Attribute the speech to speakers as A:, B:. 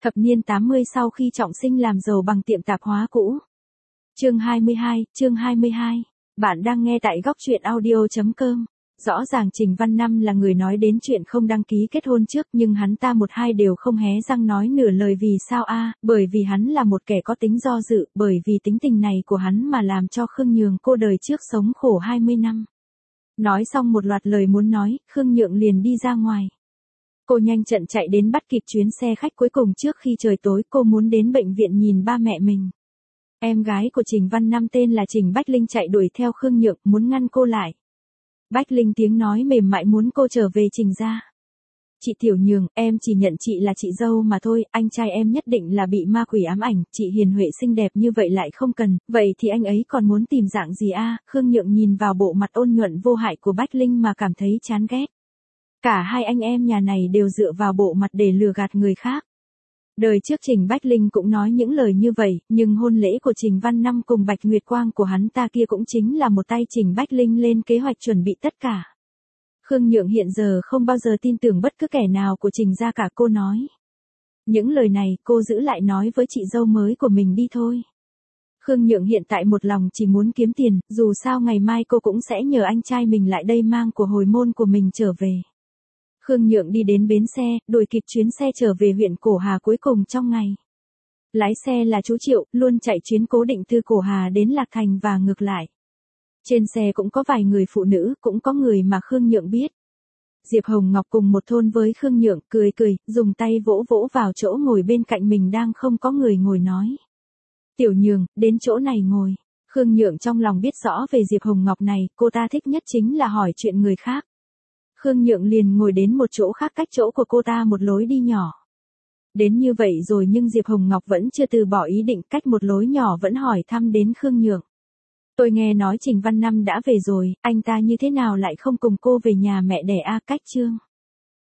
A: Thập niên 80 sau khi Trọng Sinh làm giàu bằng tiệm tạp hóa cũ. Chương 22. Bạn đang nghe tại góc truyện audio.com. Rõ ràng Trình Văn Năm là người nói đến chuyện không đăng ký kết hôn trước, nhưng hắn ta một hai đều không hé răng nói nửa lời. Vì sao a? Bởi vì hắn là một kẻ có tính do dự, bởi vì tính tình này của hắn mà làm cho Khương Nhường cô đời trước sống khổ 20 năm. Nói xong một loạt lời muốn nói, Khương Nhượng liền đi ra ngoài. Cô nhanh trận chạy đến bắt kịp chuyến xe khách cuối cùng trước khi trời tối. Cô muốn đến bệnh viện nhìn ba mẹ mình. Em gái của Trình Văn Năm tên là Trình Bách Linh chạy đuổi theo Khương Nhượng, muốn ngăn cô lại. Bách Linh tiếng nói mềm mại muốn cô trở về Trình gia. Chị Tiểu Nhường, em chỉ nhận chị là chị dâu mà thôi, anh trai em nhất định là bị ma quỷ ám ảnh, chị hiền huệ xinh đẹp như vậy lại không cần, vậy thì anh ấy còn muốn tìm dạng gì a? Khương Nhượng nhìn vào bộ mặt ôn nhuận vô hại của Bách Linh mà cảm thấy chán ghét. Cả hai anh em nhà này đều dựa vào bộ mặt để lừa gạt người khác. Đời trước Trình Bách Linh cũng nói những lời như vậy, nhưng hôn lễ của Trình Văn Năm cùng Bạch Nguyệt Quang của hắn ta kia cũng chính là một tay Trình Bách Linh lên kế hoạch chuẩn bị tất cả. Khương Nhượng hiện giờ không bao giờ tin tưởng bất cứ kẻ nào của Trình gia cả. Cô nói những lời này cô giữ lại nói với chị dâu mới của mình đi thôi. Khương Nhượng hiện tại một lòng chỉ muốn kiếm tiền, dù sao ngày mai cô cũng sẽ nhờ anh trai mình lại đây mang của hồi môn của mình trở về. Khương Nhượng đi đến bến xe, đuổi kịp chuyến xe trở về huyện Cổ Hà cuối cùng trong ngày. Lái xe là chú Triệu, luôn chạy chuyến cố định từ Cổ Hà đến Lạc Thành và ngược lại. Trên xe cũng có vài người phụ nữ, cũng có người mà Khương Nhượng biết. Diệp Hồng Ngọc cùng một thôn với Khương Nhượng, cười, dùng tay vỗ vỗ vào chỗ ngồi bên cạnh mình đang không có người ngồi nói. Tiểu Nhường, đến chỗ này ngồi. Khương Nhượng trong lòng biết rõ về Diệp Hồng Ngọc này, cô ta thích nhất chính là hỏi chuyện người khác. Khương Nhượng liền ngồi đến một chỗ khác cách chỗ của cô ta một lối đi nhỏ. Đến như vậy rồi nhưng Diệp Hồng Ngọc vẫn chưa từ bỏ ý định, cách một lối nhỏ vẫn hỏi thăm đến Khương Nhượng. Tôi nghe nói Trình Văn Năm đã về rồi, anh ta như thế nào lại không cùng cô về nhà mẹ đẻ a? Cách Trương